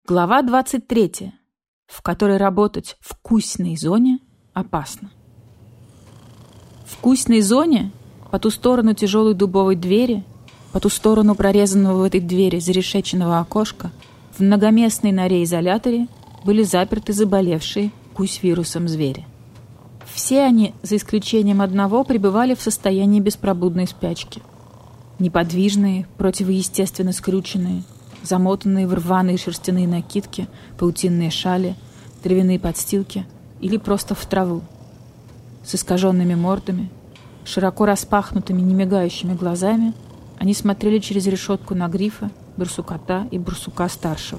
Глава 23, в которой работать в кусной зоне опасно. В кусной зоне, по ту сторону тяжелой дубовой двери, по ту сторону прорезанного в этой двери зарешеченного окошка, в многоместной норе-изоляторе были заперты заболевшие кусь-вирусом звери. Все они, за исключением одного, пребывали в состоянии беспробудной спячки. Неподвижные, противоестественно скрюченные, замотанные в рваные шерстяные накидки, паутинные шали, травяные подстилки или просто в траву. С искаженными мордами, широко распахнутыми, немигающими глазами они смотрели через решетку на Грифа, Барсукота и Барсука-старшего.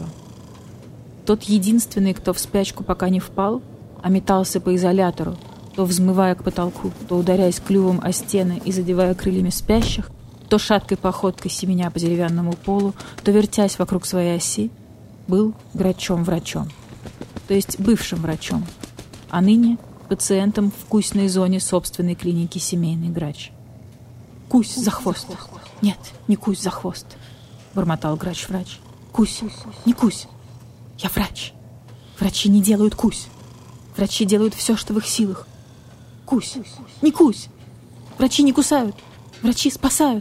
Тот единственный, кто в спячку пока не впал, а метался по изолятору, то взмывая к потолку, то ударяясь клювом о стены и задевая крыльями спящих, то шаткой походкой семеня по деревянному полу, то вертясь вокруг своей оси, был Грачом-врачом, то есть бывшим врачом, а ныне пациентом в кусной зоне собственной клиники «Семейный Грач». «Кусь за хвост!» «Нет, не кусь за хвост!» — бормотал Грач-врач. «Кусь, не кусь! Я врач! Врачи не делают кусь! Врачи делают все, что в их силах! Кусь, не кусь! Врачи не кусают! Врачи спасают!»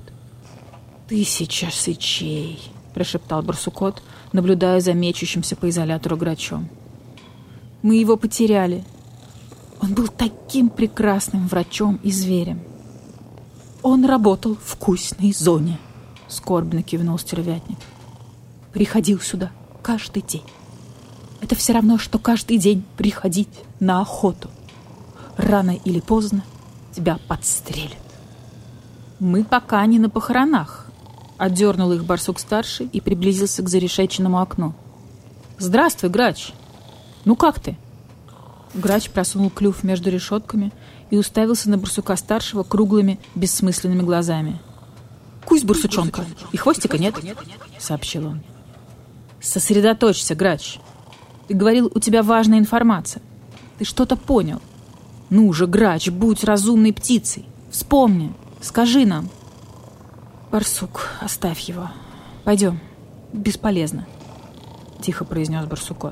«Тысяча сычей!» — прошептал Барсукот, наблюдая за мечущимся по изолятору Грачом. «Мы его потеряли. Он был таким прекрасным врачом и зверем. Он работал в кусной зоне», — скорбно кивнул стервятник. «Приходил сюда каждый день. Это все равно, что каждый день приходить на охоту. Рано или поздно тебя подстрелят». «Мы пока не на похоронах», — отдернул их Барсук-старший и приблизился к зарешеченному окну. «Здравствуй, Грач! Ну как ты?» Грач просунул клюв между решетками и уставился на Барсука-старшего круглыми, бессмысленными глазами. «Кусь, барсучонка, и хвостика нет», — сообщил он. «Сосредоточься, Грач. Ты говорил, у тебя важная информация. Ты что-то понял. Ну же, Грач, будь разумной птицей. Вспомни. Скажи нам». «Барсук, оставь его. Пойдем. Бесполезно», — тихо произнес Барсукот.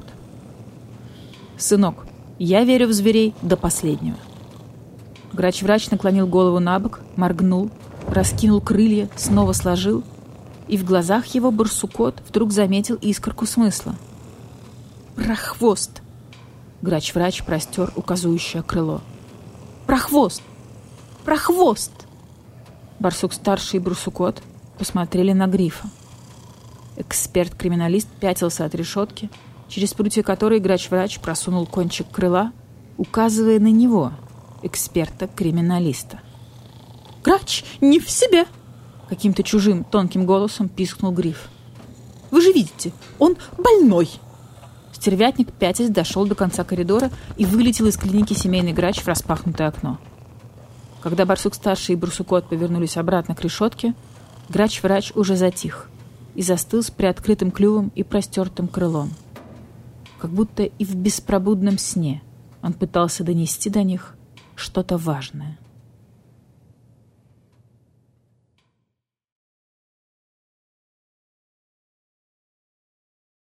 «Сынок, я верю в зверей до последнего». Грач-врач наклонил голову на бок, моргнул, раскинул крылья, снова сложил, и в глазах его Барсукот вдруг заметил искорку смысла. «Прохвост!» Грач-врач простер указующее крыло. «Прохвост! Прохвост!» Барсук-старший и Барсукот посмотрели на Грифа. Эксперт-криминалист пятился от решетки, через прутья которой Грач-врач просунул кончик крыла, указывая на него, эксперта-криминалиста. «Грач не в себе!» — каким-то чужим тонким голосом пискнул Гриф. «Вы же видите, он больной!» Стервятник, пятясь, дошел до конца коридора и вылетел из клиники «Семейный Грач» в распахнутое окно. Когда Барсук-старший и Барсукот повернулись обратно к решетке, Грач-врач уже затих и застыл с приоткрытым клювом и простертым крылом. Как будто и в беспробудном сне он пытался донести до них что-то важное.